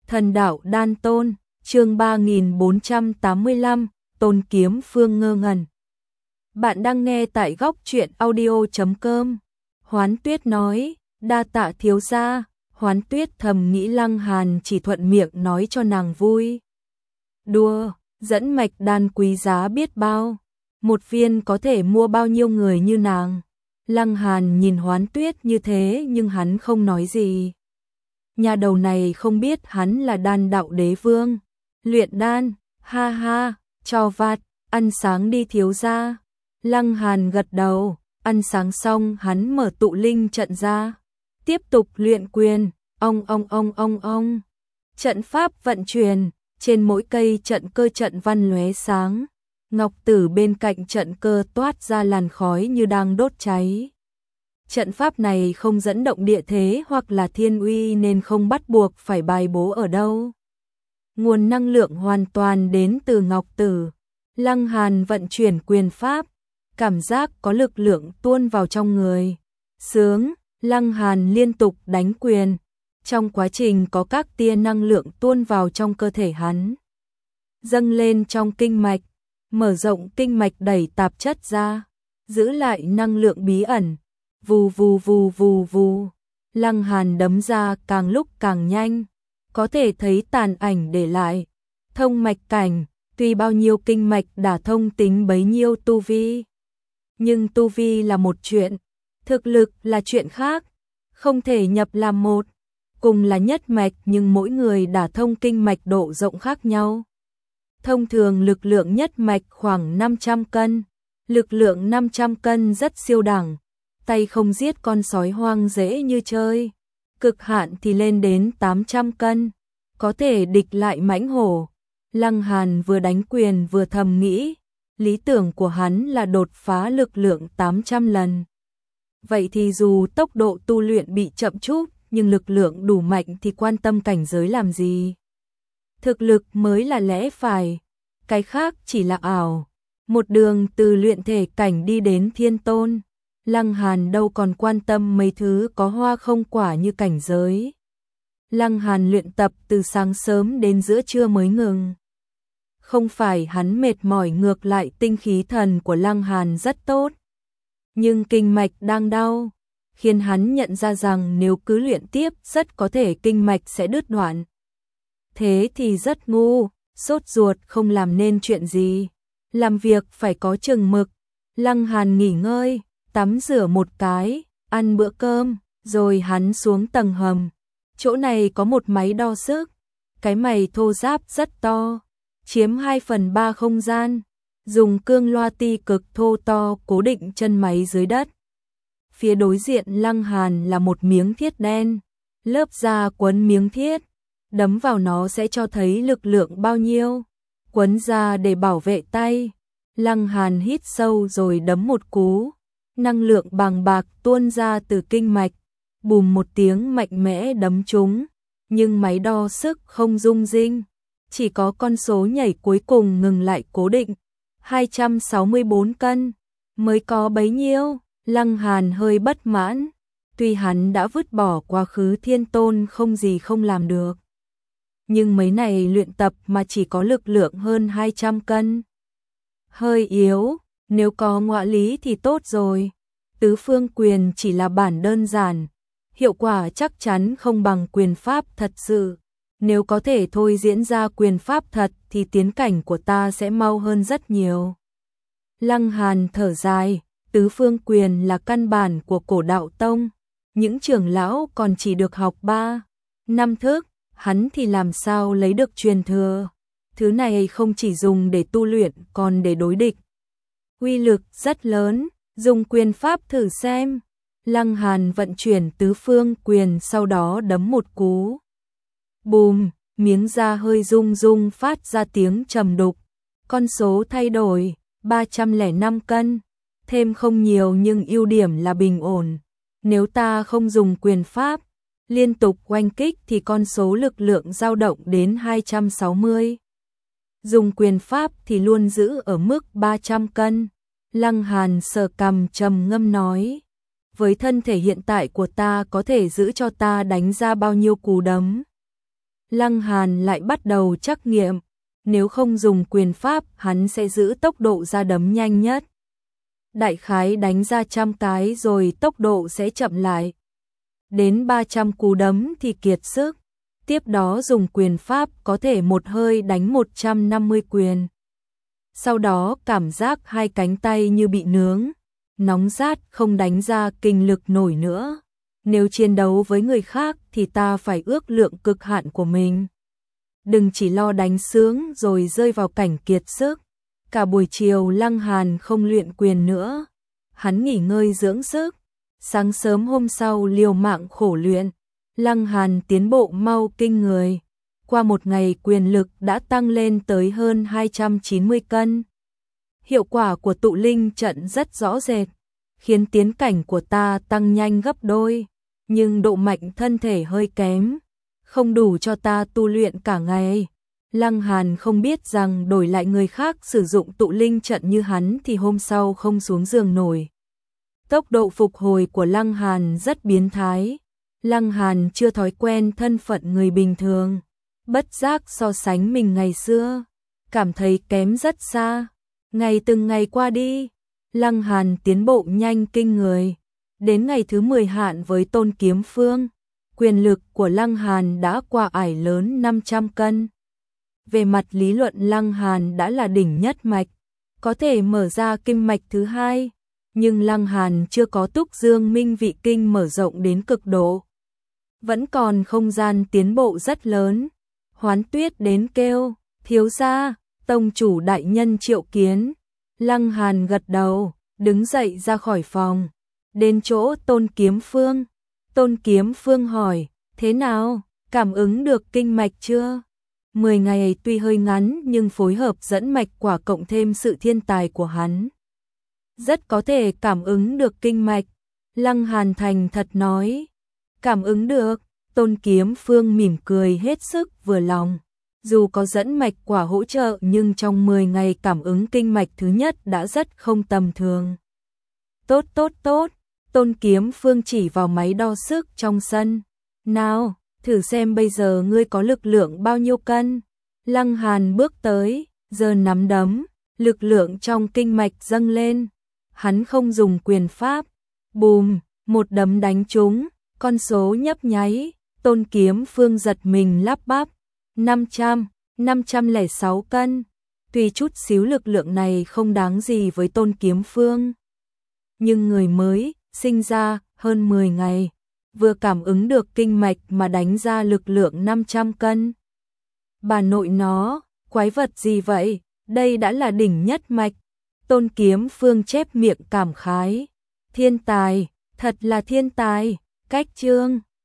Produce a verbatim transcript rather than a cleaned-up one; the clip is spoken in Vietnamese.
Thần đạo đan tôn, chương ba nghìn bốn trăm tám mươi lăm, Tôn Kiếm Phương ngơ ngẩn. Bạn đang nghe tại góc truyện audio chấm com. Hoán Tuyết nói, đa tạ thiếu gia. Hoán Tuyết thầm nghĩ Lăng Hàn chỉ thuận miệng nói cho nàng vui. Đùa, dẫn mạch đan quý giá biết bao. Một viên có thể mua bao nhiêu người như nàng. Lăng Hàn nhìn Hoán Tuyết như thế nhưng hắn không nói gì. Nhà đầu này không biết hắn là đan đạo đế vương. Luyện đan, ha ha, cho vặt, ăn sáng đi thiếu gia. Lăng Hàn gật đầu, ăn sáng xong hắn mở tụ linh trận ra. Tiếp tục luyện quyền, ong ong ong ong ong. Trận pháp vận chuyển, trên mỗi cây trận cơ trận văn lóe sáng. Ngọc tử bên cạnh trận cơ toát ra làn khói như đang đốt cháy. Trận pháp này không dẫn động địa thế hoặc là thiên uy nên không bắt buộc phải bài bố ở đâu. Nguồn năng lượng hoàn toàn đến từ Ngọc Tử. Lăng Hàn vận chuyển quyền pháp, cảm giác có lực lượng tuôn vào trong người. Sướng, Lăng Hàn liên tục đánh quyền. Trong quá trình có các tia năng lượng tuôn vào trong cơ thể hắn. Dâng lên trong kinh mạch, mở rộng kinh mạch đẩy tạp chất ra, giữ lại năng lượng bí ẩn. Vù vù vù vù vù, Lăng Hàn đấm ra càng lúc càng nhanh, có thể thấy tàn ảnh để lại. Thông mạch cảnh, tuy bao nhiêu kinh mạch đả thông tính bấy nhiêu tu vi. Nhưng tu vi là một chuyện, thực lực là chuyện khác, không thể nhập làm một. Cùng là nhất mạch nhưng mỗi người đả thông kinh mạch độ rộng khác nhau. Thông thường lực lượng nhất mạch khoảng năm trăm cân, lực lượng năm trăm cân rất siêu đẳng. Tay không giết con sói hoang dễ như chơi, cực hạn thì lên đến tám trăm cân, có thể địch lại mãnh hổ. Lăng Hàn vừa đánh quyền vừa thầm nghĩ, lý tưởng của hắn là đột phá lực lượng tám trăm lần. Vậy thì dù tốc độ tu luyện bị chậm chút, nhưng lực lượng đủ mạnh thì quan tâm cảnh giới làm gì? Thực lực mới là lẽ phải, cái khác chỉ là ảo. Một đường từ luyện thể cảnh đi đến thiên tôn. Lăng Hàn đâu còn quan tâm mấy thứ có hoa không quả như cảnh giới. Lăng Hàn luyện tập từ sáng sớm đến giữa trưa mới ngừng. Không phải hắn mệt mỏi, ngược lại tinh khí thần của Lăng Hàn rất tốt. Nhưng kinh mạch đang đau, khiến hắn nhận ra rằng nếu cứ luyện tiếp rất có thể kinh mạch sẽ đứt đoạn. Thế thì rất ngu, sốt ruột không làm nên chuyện gì. Làm việc phải có chừng mực. Lăng Hàn nghỉ ngơi, tắm rửa một cái, ăn bữa cơm, rồi hắn xuống tầng hầm. Chỗ này có một máy đo sức, cái mày thô ráp rất to, chiếm hai phần ba không gian, dùng cương loa ti cực thô to cố định chân máy dưới đất. Phía đối diện Lăng Hàn là một miếng thiết đen, lớp da quấn miếng thiết, đấm vào nó sẽ cho thấy lực lượng bao nhiêu, quấn ra để bảo vệ tay. Lăng Hàn hít sâu rồi đấm một cú. Năng lượng bàng bạc tuôn ra từ kinh mạch, bùm một tiếng mạnh mẽ đấm trúng, nhưng máy đo sức không rung rinh, chỉ có con số nhảy cuối cùng ngừng lại cố định, hai trăm sáu mươi bốn cân, mới có bấy nhiêu. Lăng Hàn hơi bất mãn, tuy hắn đã vứt bỏ quá khứ thiên tôn không gì không làm được. Nhưng mấy này luyện tập mà chỉ có lực lượng hơn hai trăm cân. Hơi yếu. Nếu có ngọa lý thì tốt rồi. Tứ phương quyền chỉ là bản đơn giản, hiệu quả chắc chắn không bằng quyền pháp thật sự. Nếu có thể thôi diễn ra quyền pháp thật thì tiến cảnh của ta sẽ mau hơn rất nhiều. Lăng Hàn thở dài, tứ phương quyền là căn bản của cổ đạo tông. Những trưởng lão còn chỉ được học ba năm thức, hắn thì làm sao lấy được truyền thừa. Thứ này không chỉ dùng để tu luyện còn để đối địch. Uy lực rất lớn, dùng quyền pháp thử xem. Lăng Hàn vận chuyển tứ phương quyền sau đó đấm một cú. Bùm, miếng da hơi rung rung phát ra tiếng trầm đục. Con số thay đổi, ba trăm lẻ năm cân. Thêm không nhiều nhưng ưu điểm là bình ổn. Nếu ta không dùng quyền pháp, liên tục oanh kích thì con số lực lượng dao động đến hai trăm sáu mươi. Dùng quyền pháp thì luôn giữ ở mức ba trăm cân. Lăng Hàn sờ cằm trầm ngâm nói, với thân thể hiện tại của ta có thể giữ cho ta đánh ra bao nhiêu cú đấm. Lăng Hàn lại bắt đầu trắc nghiệm, nếu không dùng quyền pháp hắn sẽ giữ tốc độ ra đấm nhanh nhất. Đại khái đánh ra trăm cái rồi tốc độ sẽ chậm lại. Đến ba trăm cú đấm thì kiệt sức. Tiếp đó dùng quyền pháp có thể một hơi đánh một trăm năm mươi quyền. Sau đó cảm giác hai cánh tay như bị nướng, nóng rát không đánh ra kinh lực nổi nữa. Nếu chiến đấu với người khác thì ta phải ước lượng cực hạn của mình. Đừng chỉ lo đánh sướng rồi rơi vào cảnh kiệt sức. Cả buổi chiều Lăng Hàn không luyện quyền nữa. Hắn nghỉ ngơi dưỡng sức. Sáng sớm hôm sau liều mạng khổ luyện. Lăng Hàn tiến bộ mau kinh người. Qua một ngày quyền lực đã tăng lên tới hơn hai trăm chín mươi cân. Hiệu quả của tụ linh trận rất rõ rệt, khiến tiến cảnh của ta tăng nhanh gấp đôi. Nhưng độ mạnh thân thể hơi kém, không đủ cho ta tu luyện cả ngày. Lăng Hàn không biết rằng đổi lại người khác sử dụng tụ linh trận như hắn thì hôm sau không xuống giường nổi. Tốc độ phục hồi của Lăng Hàn rất biến thái. Lăng Hàn chưa thói quen thân phận người bình thường, bất giác so sánh mình ngày xưa, cảm thấy kém rất xa. Ngày từng ngày qua đi, Lăng Hàn tiến bộ nhanh kinh người. Đến ngày thứ mười hạn với Tôn Kiếm Phương, quyền lực của Lăng Hàn đã qua ải lớn năm trăm cân. Về mặt lý luận Lăng Hàn đã là đỉnh nhất mạch, có thể mở ra kinh mạch thứ hai, nhưng Lăng Hàn chưa có Túc Dương Minh Vị Kinh mở rộng đến cực độ. Vẫn còn không gian tiến bộ rất lớn. Hoán Tuyết đến kêu, thiếu gia, tông chủ đại nhân triệu kiến. Lăng Hàn gật đầu, đứng dậy ra khỏi phòng. Đến chỗ Tôn Kiếm Phương. Tôn Kiếm Phương hỏi, thế nào, cảm ứng được kinh mạch chưa? Mười ngày tuy hơi ngắn nhưng phối hợp dẫn mạch quả cộng thêm sự thiên tài của hắn, rất có thể cảm ứng được kinh mạch. Lăng Hàn thành thật nói, cảm ứng được. Tôn Kiếm Phương mỉm cười hết sức vừa lòng. Dù có dẫn mạch quả hỗ trợ nhưng trong mười ngày cảm ứng kinh mạch thứ nhất đã rất không tầm thường. Tốt tốt tốt, Tôn Kiếm Phương chỉ vào máy đo sức trong sân. Nào, thử xem bây giờ ngươi có lực lượng bao nhiêu cân. Lăng Hàn bước tới, giơ nắm đấm, lực lượng trong kinh mạch dâng lên. Hắn không dùng quyền pháp. Bùm, một đấm đánh trúng, con số nhấp nháy. Tôn Kiếm Phương giật mình lắp bắp. năm trăm, năm trăm lẻ sáu cân. Tuy chút xíu lực lượng này không đáng gì với Tôn Kiếm Phương, nhưng người mới sinh ra hơn mười ngày, vừa cảm ứng được kinh mạch mà đánh ra lực lượng năm trăm cân. Bà nội nó, quái vật gì vậy? Đây đã là đỉnh nhất mạch. Tôn Kiếm Phương chép miệng cảm khái. Thiên tài, thật là thiên tài. Cách chương